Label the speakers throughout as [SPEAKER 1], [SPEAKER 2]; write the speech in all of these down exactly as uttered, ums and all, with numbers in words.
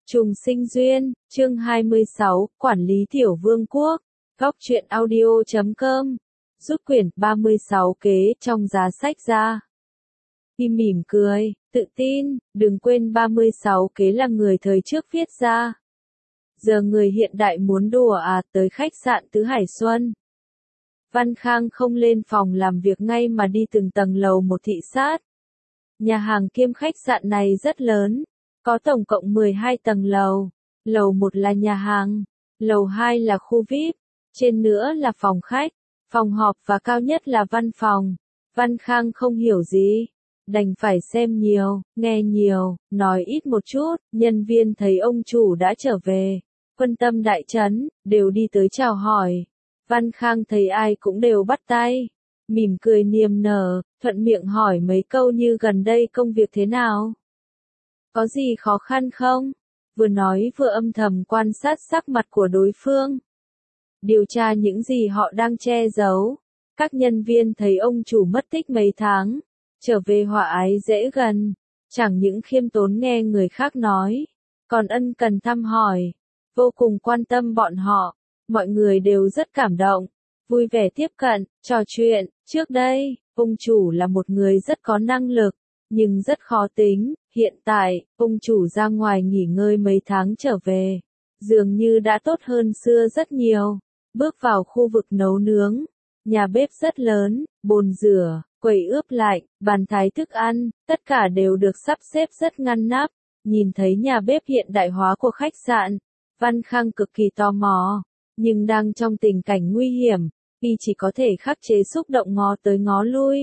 [SPEAKER 1] Trùng sinh duyên, chương hai mươi sáu, Quản lý tiểu vương quốc, góc truyện audio chấm com, rút quyển ba mươi sáu kế trong giá sách ra. Y mỉm cười, tự tin, đừng quên ba mươi sáu kế là người thời trước viết ra. Giờ người hiện đại muốn đùa à, tới khách sạn Tứ Hải Xuân. Văn Khang không lên phòng làm việc ngay mà đi từng tầng lầu một thị sát. Nhà hàng kiêm khách sạn này rất lớn, có tổng cộng mười hai tầng lầu. Lầu một là nhà hàng, lầu hai là khu vi ai pi, trên nữa là phòng khách, phòng họp và cao nhất là văn phòng. Văn Khang không hiểu gì, đành phải xem nhiều, nghe nhiều, nói ít một chút. Nhân viên thấy ông chủ đã trở về, Quân Tâm đại trấn, đều đi tới chào hỏi. Văn Khang thấy ai cũng đều bắt tay, mỉm cười niềm nở, thuận miệng hỏi mấy câu như gần đây công việc thế nào? Có gì khó khăn không? Vừa nói vừa âm thầm quan sát sắc mặt của đối phương. Điều tra những gì họ đang che giấu. Các nhân viên thấy ông chủ mất tích mấy tháng, trở về hòa ái dễ gần, chẳng những khiêm tốn nghe người khác nói, còn ân cần thăm hỏi, vô cùng quan tâm bọn họ. Mọi người đều rất cảm động, vui vẻ tiếp cận, trò chuyện. Trước đây, ông chủ là một người rất có năng lực, nhưng rất khó tính. Hiện tại, ông chủ ra ngoài nghỉ ngơi mấy tháng trở về, dường như đã tốt hơn xưa rất nhiều. Bước vào khu vực nấu nướng, nhà bếp rất lớn, bồn rửa, quầy ướp lạnh, bàn thái thức ăn, tất cả đều được sắp xếp rất ngăn nắp. Nhìn thấy nhà bếp hiện đại hóa của khách sạn, Văn Khang cực kỳ tò mò, nhưng đang trong tình cảnh nguy hiểm, y chỉ có thể khắc chế xúc động ngó tới ngó lui.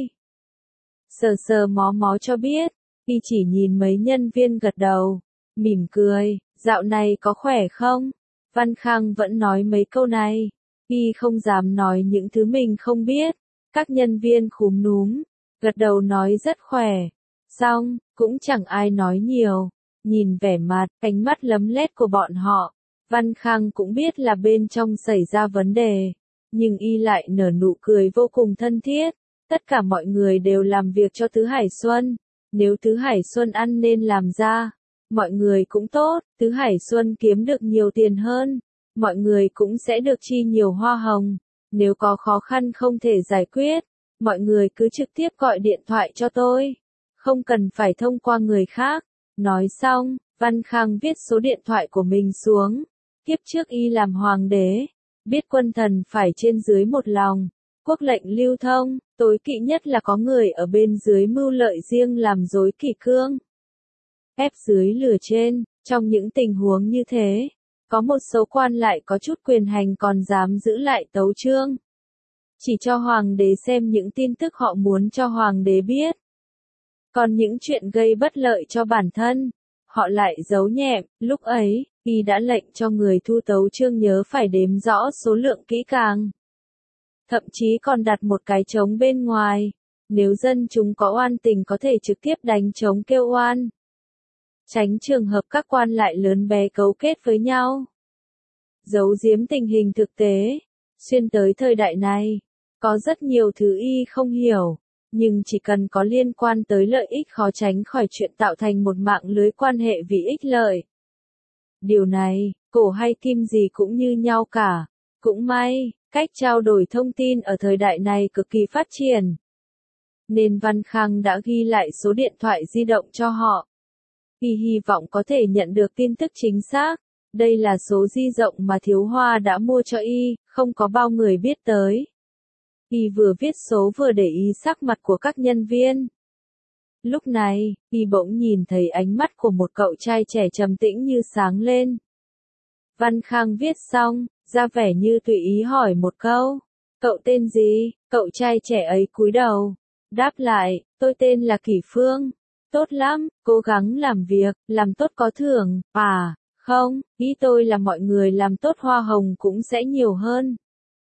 [SPEAKER 1] Sờ sờ mó mó cho biết, y chỉ nhìn mấy nhân viên gật đầu, mỉm cười, dạo này có khỏe không? Văn Khang vẫn nói mấy câu này, y không dám nói những thứ mình không biết. Các nhân viên khúm núm, gật đầu nói rất khỏe. Xong, cũng chẳng ai nói nhiều, nhìn vẻ mặt, ánh mắt lấm lét của bọn họ, Văn Khang cũng biết là bên trong xảy ra vấn đề, nhưng y lại nở nụ cười vô cùng thân thiết. Tất cả mọi người đều làm việc cho Tứ Hải Xuân, nếu Tứ Hải Xuân ăn nên làm ra, mọi người cũng tốt. Tứ Hải Xuân kiếm được nhiều tiền hơn, mọi người cũng sẽ được chi nhiều hoa hồng. Nếu có khó khăn không thể giải quyết, mọi người cứ trực tiếp gọi điện thoại cho tôi, không cần phải thông qua người khác. Nói xong, Văn Khang viết số điện thoại của mình xuống. Kiếp trước y làm hoàng đế, biết quân thần phải trên dưới một lòng, quốc lệnh lưu thông, tối kỵ nhất là có người ở bên dưới mưu lợi riêng làm rối kỷ cương, ép dưới lửa trên. Trong những tình huống như thế, có một số quan lại có chút quyền hành còn dám giữ lại tấu chương, chỉ cho hoàng đế xem những tin tức họ muốn cho hoàng đế biết. Còn những chuyện gây bất lợi cho bản thân, họ lại giấu nhẹm. Lúc ấy, y đã lệnh cho người thu tấu chương nhớ phải đếm rõ số lượng kỹ càng. Thậm chí còn đặt một cái trống bên ngoài, nếu dân chúng có oan tình có thể trực tiếp đánh trống kêu oan, tránh trường hợp các quan lại lớn bé cấu kết với nhau, giấu giếm tình hình thực tế. Xuyên tới thời đại này, có rất nhiều thứ y không hiểu, nhưng chỉ cần có liên quan tới lợi ích khó tránh khỏi chuyện tạo thành một mạng lưới quan hệ vì ích lợi. Điều này, cổ hay kim gì cũng như nhau cả. Cũng may, cách trao đổi thông tin ở thời đại này cực kỳ phát triển, nên Văn Khang đã ghi lại số điện thoại di động cho họ. Y hy vọng có thể nhận được tin tức chính xác. Đây là số di động mà Thiếu Hoa đã mua cho y, không có bao người biết tới. Y vừa viết số vừa để ý sắc mặt của các nhân viên. Lúc này, y bỗng nhìn thấy ánh mắt của một cậu trai trẻ trầm tĩnh như sáng lên. Văn Khang viết xong, ra vẻ như tùy ý hỏi một câu, cậu tên gì? Cậu trai trẻ ấy cúi đầu, đáp lại, tôi tên là Kỷ Phương. Tốt lắm, cố gắng làm việc, làm tốt có thưởng. À, không, ý tôi là mọi người làm tốt hoa hồng cũng sẽ nhiều hơn.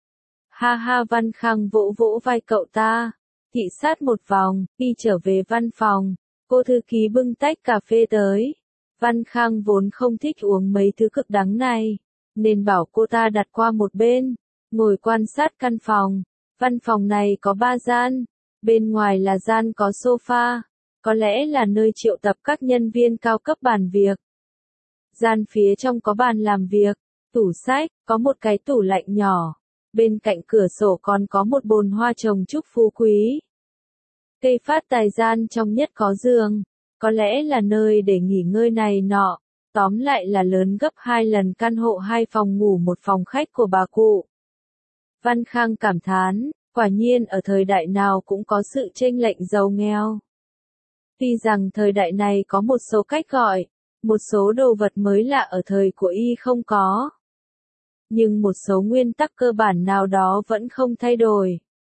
[SPEAKER 1] Ha ha. Văn Khang vỗ vỗ vai cậu ta, thị sát một vòng, y trở về văn phòng. Cô thư ký bưng tách cà phê tới. Văn Khang vốn không thích uống mấy thứ cực đắng này, nên bảo cô ta đặt qua một bên, ngồi quan sát căn phòng. Văn phòng này có ba gian, bên ngoài là gian có sofa, có lẽ là nơi triệu tập các nhân viên cao cấp bàn việc. Gian phía trong có bàn làm việc, tủ sách, có một cái tủ lạnh nhỏ. Bên cạnh cửa sổ còn có một bồn hoa trồng chúc phú quý. Cây phát tài gian trong nhất có giường, có lẽ là nơi để nghỉ ngơi này nọ. Tóm lại là lớn gấp hai lần căn hộ hai phòng ngủ một phòng khách của bà cụ. Văn Khang cảm thán, quả nhiên ở thời đại nào cũng có sự chênh lệch giàu nghèo. Tuy rằng thời đại này có một số cách gọi, một số đồ vật mới lạ ở thời của y không có. Nhưng một số nguyên tắc cơ bản nào đó vẫn không thay đổi.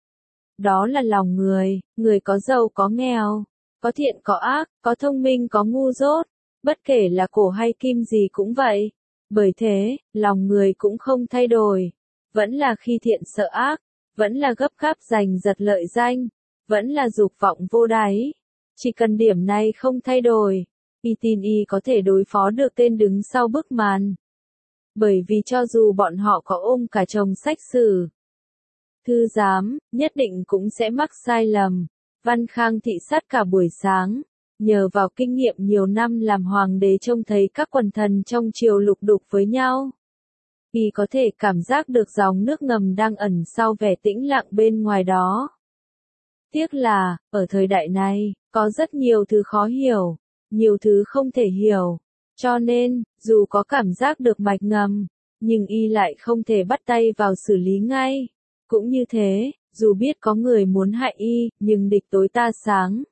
[SPEAKER 1] Đó là lòng người, người có giàu có nghèo, có thiện có ác, có thông minh có ngu dốt, bất kể là cổ hay kim gì cũng vậy. Bởi thế, lòng người cũng không thay đổi. Vẫn là khi thiện sợ ác, vẫn là gấp gáp giành giật lợi danh, vẫn là dục vọng vô đáy. Chỉ cần điểm này không thay đổi, y tin y có thể đối phó được tên đứng sau bức màn. Bởi vì cho dù bọn họ có ôm cả chồng sách sử, thư giám, nhất định cũng sẽ mắc sai lầm. Văn Khang thị sát cả buổi sáng, nhờ vào kinh nghiệm nhiều năm làm hoàng đế trông thấy các quần thần trong triều lục đục với nhau. Y có thể cảm giác được dòng nước ngầm đang ẩn sau vẻ tĩnh lặng bên ngoài đó. Tiếc là, ở thời đại này, có rất nhiều thứ khó hiểu, nhiều thứ không thể hiểu. Cho nên, dù có cảm giác được mạch ngầm, nhưng y lại không thể bắt tay vào xử lý ngay. Cũng như thế, dù biết có người muốn hại y, nhưng địch tối ta sáng.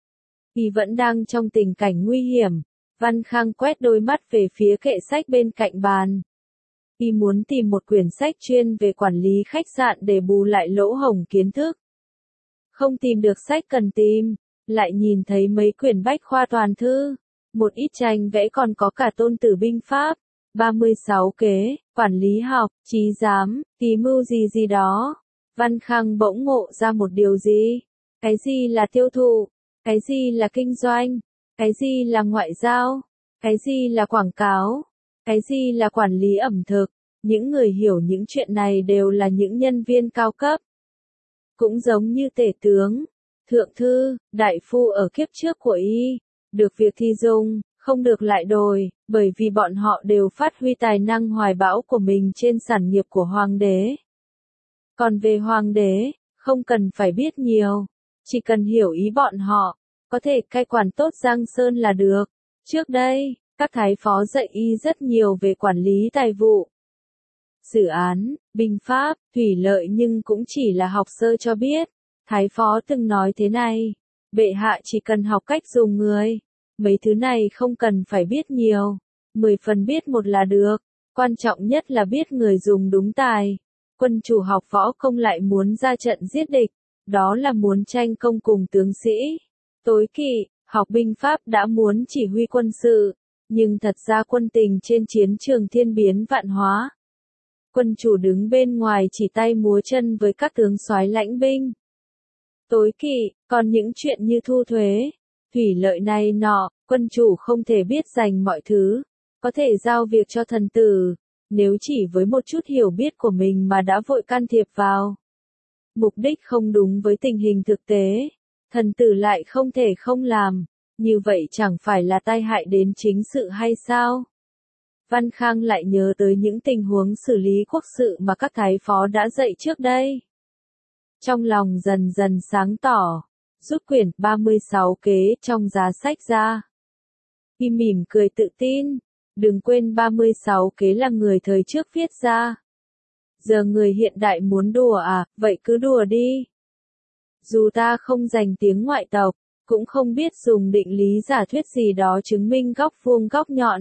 [SPEAKER 1] Y vẫn đang trong tình cảnh nguy hiểm. Văn Khang quét đôi mắt về phía kệ sách bên cạnh bàn. Y muốn tìm một quyển sách chuyên về quản lý khách sạn để bù lại lỗ hổng kiến thức. Không tìm được sách cần tìm, lại nhìn thấy mấy quyển bách khoa toàn thư, một ít tranh vẽ còn có cả tôn tử binh pháp, ba mươi sáu kế, quản lý học, trí giám, kỳ mưu gì gì đó. Văn Khang bỗng ngộ ra một điều gì? Cái gì là tiêu thụ? Cái gì là kinh doanh? Cái gì là ngoại giao? Cái gì là quảng cáo? Cái gì là quản lý ẩm thực? Những người hiểu những chuyện này đều là những nhân viên cao cấp. Cũng giống như tể tướng, thượng thư, đại phu ở kiếp trước của y, được việc thì dùng, không được lại đồi, bởi vì bọn họ đều phát huy tài năng hoài bão của mình trên sản nghiệp của hoàng đế. Còn về hoàng đế, không cần phải biết nhiều, chỉ cần hiểu ý bọn họ, có thể cai quản tốt Giang Sơn là được. Trước đây, các thái phó dạy y rất nhiều về quản lý tài vụ, dự án, binh pháp, thủy lợi, nhưng cũng chỉ là học sơ cho biết. Thái phó từng nói thế này, bệ hạ chỉ cần học cách dùng người, mấy thứ này không cần phải biết nhiều, mười phần biết một là được, quan trọng nhất là biết người dùng đúng tài. Quân chủ học võ công lại muốn ra trận giết địch, đó là muốn tranh công cùng tướng sĩ. Tối kỵ, học binh pháp đã muốn chỉ huy quân sự, nhưng thật ra quân tình trên chiến trường thiên biến vạn hóa. Quân chủ đứng bên ngoài chỉ tay múa chân với các tướng soái lãnh binh. Tối kỵ, còn những chuyện như thu thuế, thủy lợi này nọ, quân chủ không thể biết dành mọi thứ, có thể giao việc cho thần tử, nếu chỉ với một chút hiểu biết của mình mà đã vội can thiệp vào. Mục đích không đúng với tình hình thực tế, thần tử lại không thể không làm, như vậy chẳng phải là tai hại đến chính sự hay sao? Văn Khang lại nhớ tới những tình huống xử lý quốc sự mà các thái phó đã dạy trước đây. Trong lòng dần dần sáng tỏ, rút quyển ba mươi sáu kế trong giá sách ra. Y mỉm cười tự tin, đừng quên ba mươi sáu kế là người thời trước viết ra. Giờ người hiện đại muốn đùa à, vậy cứ đùa đi. Dù ta không dành tiếng ngoại tộc, cũng không biết dùng định lý giả thuyết gì đó chứng minh góc vuông góc nhọn.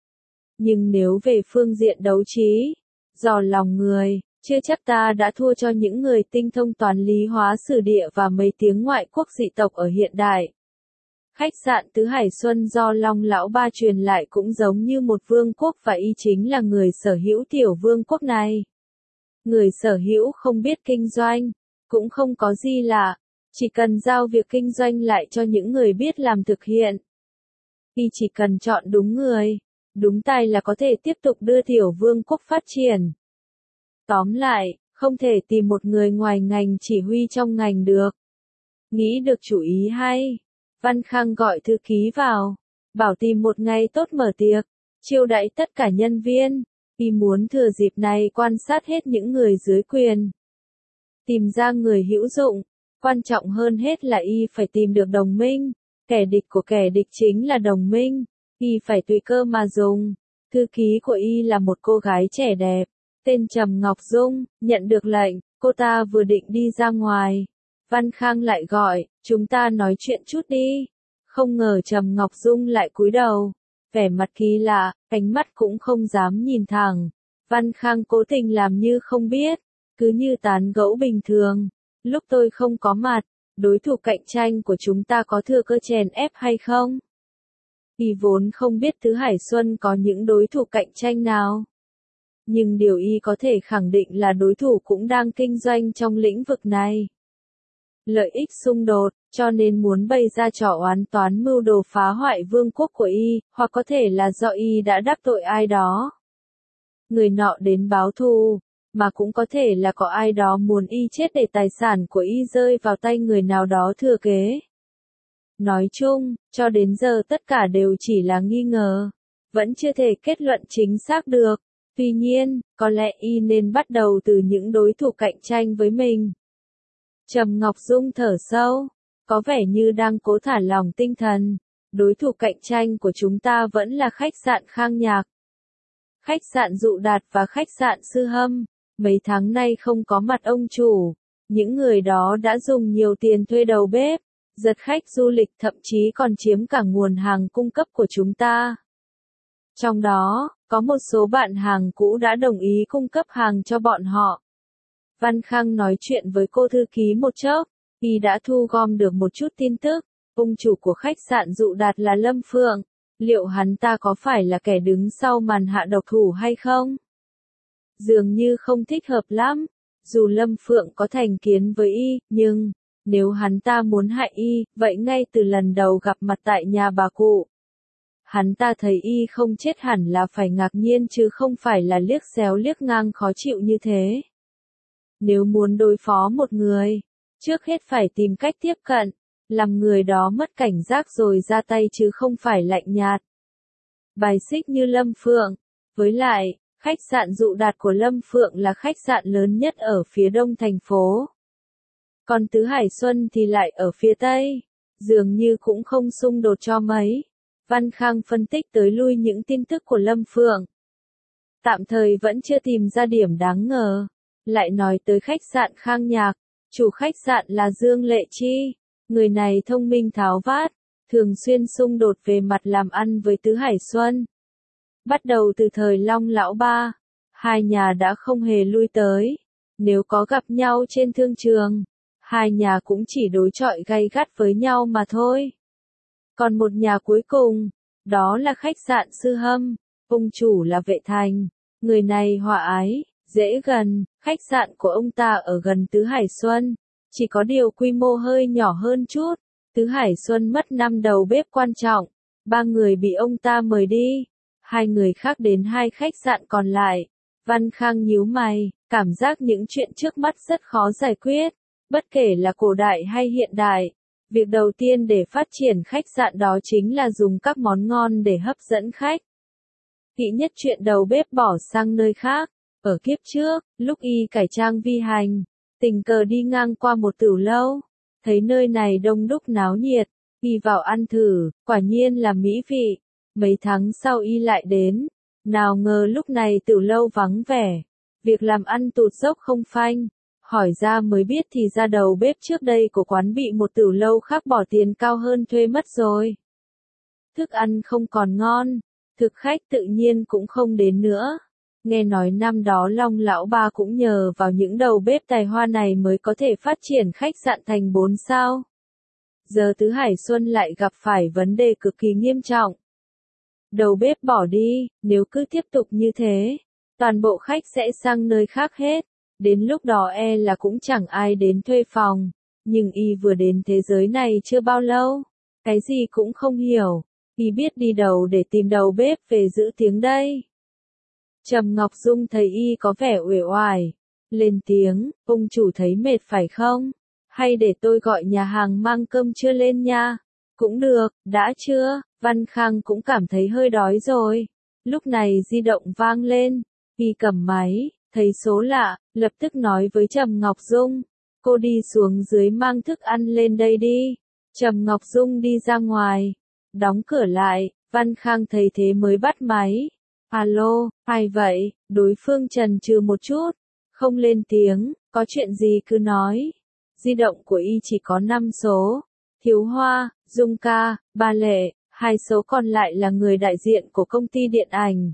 [SPEAKER 1] Nhưng nếu về phương diện đấu trí, dò lòng người, chưa chắc ta đã thua cho những người tinh thông toán lý hóa sử địa và mấy tiếng ngoại quốc dị tộc ở hiện đại. Khách sạn Tứ Hải Xuân do Long Lão Ba truyền lại cũng giống như một vương quốc và y chính là người sở hữu tiểu vương quốc này. Người sở hữu không biết kinh doanh, cũng không có gì lạ, chỉ cần giao việc kinh doanh lại cho những người biết làm thực hiện. Y chỉ cần chọn đúng người, đúng tài là có thể tiếp tục đưa tiểu vương quốc phát triển. Tóm lại, không thể tìm một người ngoài ngành chỉ huy trong ngành được. Nghĩ được chủ ý hay, Văn Khang gọi thư ký vào, bảo tìm một ngày tốt mở tiệc. chiêu đãi tất cả nhân viên. Y muốn thừa dịp này quan sát hết những người dưới quyền. Tìm ra người hữu dụng. Quan trọng hơn hết là Y phải tìm được đồng minh. Kẻ địch của kẻ địch chính là đồng minh. Y phải tùy cơ mà dùng. Thư ký của Y là một cô gái trẻ đẹp. Tên Trầm Ngọc Dung. Nhận được lệnh, cô ta vừa định đi ra ngoài. Văn Khang lại gọi, chúng ta nói chuyện chút đi. Không ngờ Trầm Ngọc Dung lại cúi đầu. Vẻ mặt kỳ lạ, ánh mắt cũng không dám nhìn thẳng. Văn Khang cố tình làm như không biết. Cứ như tán gẫu bình thường. Lúc tôi không có mặt, đối thủ cạnh tranh của chúng ta có thừa cơ chèn ép hay không? Y vốn không biết Tứ Hải Xuân có những đối thủ cạnh tranh nào. Nhưng điều Y có thể khẳng định là đối thủ cũng đang kinh doanh trong lĩnh vực này. Lợi ích xung đột, cho nên muốn bày ra trò oán toán mưu đồ phá hoại vương quốc của Y, hoặc có thể là do Y đã đắc tội ai đó. Người nọ đến báo thù, mà cũng có thể là có ai đó muốn Y chết để tài sản của Y rơi vào tay người nào đó thừa kế. Nói chung, cho đến giờ tất cả đều chỉ là nghi ngờ, vẫn chưa thể kết luận chính xác được. Tuy nhiên, có lẽ Y nên bắt đầu từ những đối thủ cạnh tranh với mình. Trầm Ngọc Dung thở sâu, có vẻ như đang cố thả lỏng tinh thần. Đối thủ cạnh tranh của chúng ta vẫn là khách sạn Khang Nhạc, khách sạn Dụ Đạt và khách sạn Sư Hâm. Mấy tháng nay không có mặt ông chủ, những người đó đã dùng nhiều tiền thuê đầu bếp, giật khách du lịch, thậm chí còn chiếm cả nguồn hàng cung cấp của chúng ta. Trong đó, có một số bạn hàng cũ đã đồng ý cung cấp hàng cho bọn họ. Văn Khang nói chuyện với cô thư ký một chốc, Y đã thu gom được một chút tin tức. Ông chủ của khách sạn Dụ Đạt là Lâm Phượng. Liệu hắn ta có phải là kẻ đứng sau màn hạ độc thủ hay không? Dường như không thích hợp lắm. Dù Lâm Phượng có thành kiến với Y, nhưng nếu hắn ta muốn hại Y, vậy ngay từ lần đầu gặp mặt tại nhà bà cụ, hắn ta thấy Y không chết hẳn là phải ngạc nhiên chứ không phải là liếc xéo liếc ngang khó chịu như thế. Nếu muốn đối phó một người, trước hết phải tìm cách tiếp cận, làm người đó mất cảnh giác rồi ra tay chứ không phải lạnh nhạt, bài xích như Lâm Phượng. Với lại, khách sạn Dụ Đạt của Lâm Phượng là khách sạn lớn nhất ở phía đông thành phố. Còn Tứ Hải Xuân thì lại ở phía tây, dường như cũng không xung đột cho mấy. Văn Khang phân tích tới lui những tin tức của Lâm Phượng. Tạm thời vẫn chưa tìm ra điểm đáng ngờ. Lại nói tới khách sạn Khang Nhạc, chủ khách sạn là Dương Lệ Chi. Người này thông minh tháo vát, thường xuyên xung đột về mặt làm ăn với Tứ Hải Xuân. Bắt đầu từ thời Long Lão Ba, hai nhà đã không hề lui tới. Nếu có gặp nhau trên thương trường, hai nhà cũng chỉ đối chọi gay gắt với nhau mà thôi. Còn một nhà cuối cùng, đó là khách sạn Sư Hâm, ông chủ là Vệ Thành. Người này hòa ái, dễ gần, khách sạn của ông ta ở gần Tứ Hải Xuân, chỉ có điều quy mô hơi nhỏ hơn chút. Tứ Hải Xuân mất năm đầu bếp quan trọng, ba người bị ông ta mời đi, hai người khác đến hai khách sạn còn lại. Văn Khang nhíu mày, cảm giác những chuyện trước mắt rất khó giải quyết, bất kể là cổ đại hay hiện đại. Việc đầu tiên để phát triển khách sạn đó chính là dùng các món ngon để hấp dẫn khách. Kỹ nhất chuyện đầu bếp bỏ sang nơi khác. Ở kiếp trước, lúc Y cải trang vi hành, tình cờ đi ngang qua một tửu lâu, thấy nơi này đông đúc náo nhiệt, Y vào ăn thử, quả nhiên là mỹ vị. Mấy tháng sau Y lại đến, nào ngờ lúc này tửu lâu vắng vẻ, việc làm ăn tụt dốc không phanh. Hỏi ra mới biết thì ra đầu bếp trước đây của quán bị một tửu lâu khác bỏ tiền cao hơn thuê mất rồi. Thức ăn không còn ngon, thực khách tự nhiên cũng không đến nữa. Nghe nói năm đó Long Lão Ba cũng nhờ vào những đầu bếp tài hoa này mới có thể phát triển khách sạn thành bốn sao. Giờ Tứ Hải Xuân lại gặp phải vấn đề cực kỳ nghiêm trọng. Đầu bếp bỏ đi, nếu cứ tiếp tục như thế, toàn bộ khách sẽ sang nơi khác hết. Đến lúc đó e là cũng chẳng ai đến thuê phòng. Nhưng Y vừa đến thế giới này chưa bao lâu, cái gì cũng không hiểu. Y biết đi đâu để tìm đầu bếp về giữ tiếng đây. Trầm Ngọc Dung thấy Y có vẻ uể oải, lên tiếng, ông chủ thấy mệt phải không? Hay để tôi gọi nhà hàng mang cơm trưa lên nha? Cũng được, đã chưa? Văn Khang cũng cảm thấy hơi đói rồi. Lúc này di động vang lên, y cầm máy, thấy số lạ, lập tức nói với Trầm Ngọc Dung, cô đi xuống dưới mang thức ăn lên đây đi. Trầm Ngọc Dung đi ra ngoài, đóng cửa lại, Văn Khang thấy thế mới bắt máy. Alo, ai vậy? Đối phương chần chừ một chút, không lên tiếng, có chuyện gì cứ nói. Di động của y chỉ có năm số. Thiếu Hoa, Dung ca, Ba Lệ, hai số còn lại là người đại diện của công ty điện ảnh.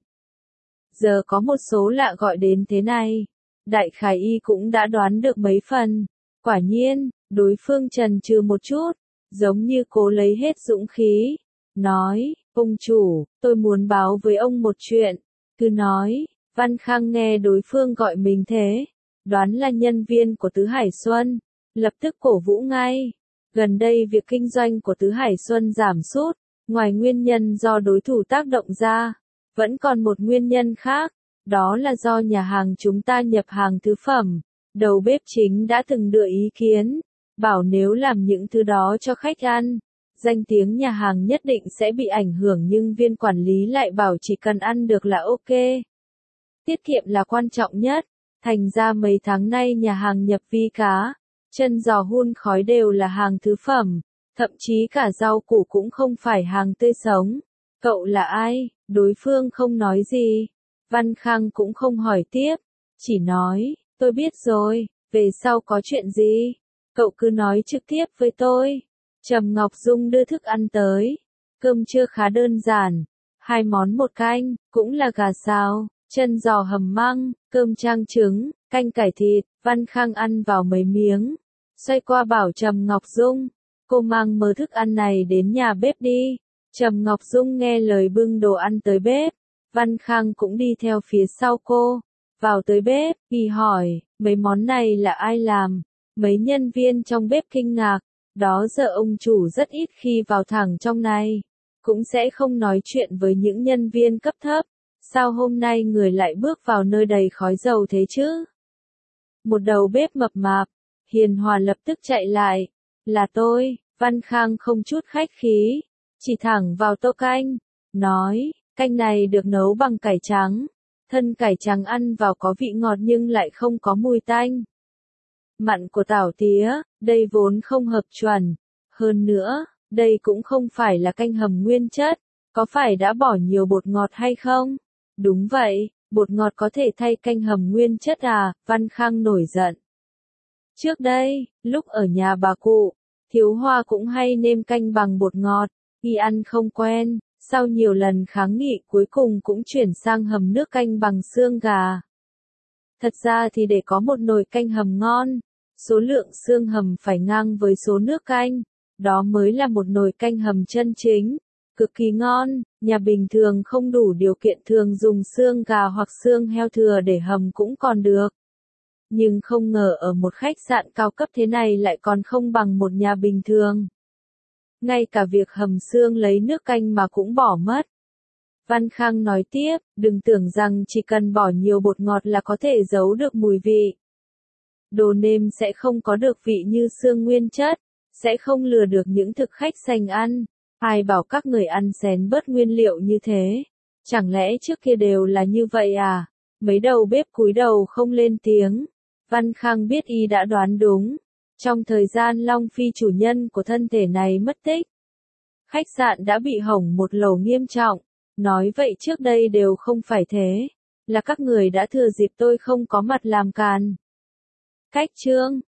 [SPEAKER 1] Giờ có một số lạ gọi đến thế này. Đại khái y cũng đã đoán được mấy phần. Quả nhiên, đối phương chần chừ một chút, giống như cố lấy hết dũng khí. Nói, ông chủ, tôi muốn báo với ông một chuyện. Cứ nói, Văn Khang nghe đối phương gọi mình thế. Đoán là nhân viên của Tứ Hải Xuân. Lập tức cổ vũ ngay. Gần đây việc kinh doanh của Tứ Hải Xuân giảm sút, ngoài nguyên nhân do đối thủ tác động ra, vẫn còn một nguyên nhân khác, đó là do nhà hàng chúng ta nhập hàng thứ phẩm. Đầu bếp chính đã từng đưa ý kiến, bảo nếu làm những thứ đó cho khách ăn, danh tiếng nhà hàng nhất định sẽ bị ảnh hưởng, nhưng viên quản lý lại bảo chỉ cần ăn được là ok. Tiết kiệm là quan trọng nhất, thành ra mấy tháng nay nhà hàng nhập vi cá, chân giò hun khói đều là hàng thứ phẩm, thậm chí cả rau củ cũng không phải hàng tươi sống. Cậu là ai? Đối phương không nói gì. Văn Khang cũng không hỏi tiếp, chỉ nói, tôi biết rồi, về sau có chuyện gì, cậu cứ nói trực tiếp với tôi. Trầm Ngọc Dung đưa thức ăn tới, cơm trưa khá đơn giản, hai món một canh, cũng là gà xào, chân giò hầm măng, cơm trang trứng, canh cải thịt. Văn Khang ăn vào mấy miếng, xoay qua bảo Trầm Ngọc Dung, cô mang mớ thức ăn này đến nhà bếp đi. Trầm Ngọc Dung nghe lời bưng đồ ăn tới bếp, Văn Khang cũng đi theo phía sau cô, vào tới bếp, y hỏi, mấy món này là ai làm? Mấy nhân viên trong bếp kinh ngạc, đó giờ ông chủ rất ít khi vào thẳng trong này, cũng sẽ không nói chuyện với những nhân viên cấp thấp, sao hôm nay người lại bước vào nơi đầy khói dầu thế chứ? Một đầu bếp mập mạp, hiền hòa lập tức chạy lại, là tôi. Văn Khang không chút khách khí, chỉ thẳng vào tô canh, nói, canh này được nấu bằng cải trắng, thân cải trắng ăn vào có vị ngọt nhưng lại không có mùi tanh. Mặn của tảo tía, đây vốn không hợp chuẩn, hơn nữa, đây cũng không phải là canh hầm nguyên chất, có phải đã bỏ nhiều bột ngọt hay không? Đúng vậy, bột ngọt có thể thay canh hầm nguyên chất à? Văn Khang nổi giận. Trước đây, lúc ở nhà bà cụ, Thiếu Hoa cũng hay nêm canh bằng bột ngọt, y ăn không quen, sau nhiều lần kháng nghị cuối cùng cũng chuyển sang hầm nước canh bằng xương gà. Thật ra thì để có một nồi canh hầm ngon, số lượng xương hầm phải ngang với số nước canh, đó mới là một nồi canh hầm chân chính, cực kỳ ngon. Nhà bình thường không đủ điều kiện thường dùng xương gà hoặc xương heo thừa để hầm cũng còn được. Nhưng không ngờ ở một khách sạn cao cấp thế này lại còn không bằng một nhà bình thường. Ngay cả việc hầm xương lấy nước canh mà cũng bỏ mất. Văn Khang nói tiếp, đừng tưởng rằng chỉ cần bỏ nhiều bột ngọt là có thể giấu được mùi vị. Đồ nêm sẽ không có được vị như xương nguyên chất, sẽ không lừa được những thực khách sành ăn. Ai bảo các người ăn xén bớt nguyên liệu như thế? Chẳng lẽ trước kia đều là như vậy à? Mấy đầu bếp cúi đầu không lên tiếng. Văn Khang biết y đã đoán đúng. Trong thời gian Long Phi chủ nhân của thân thể này mất tích, khách sạn đã bị hỏng một lầu nghiêm trọng. Nói vậy trước đây đều không phải thế, là các người đã thừa dịp tôi không có mặt làm càn. Cách chương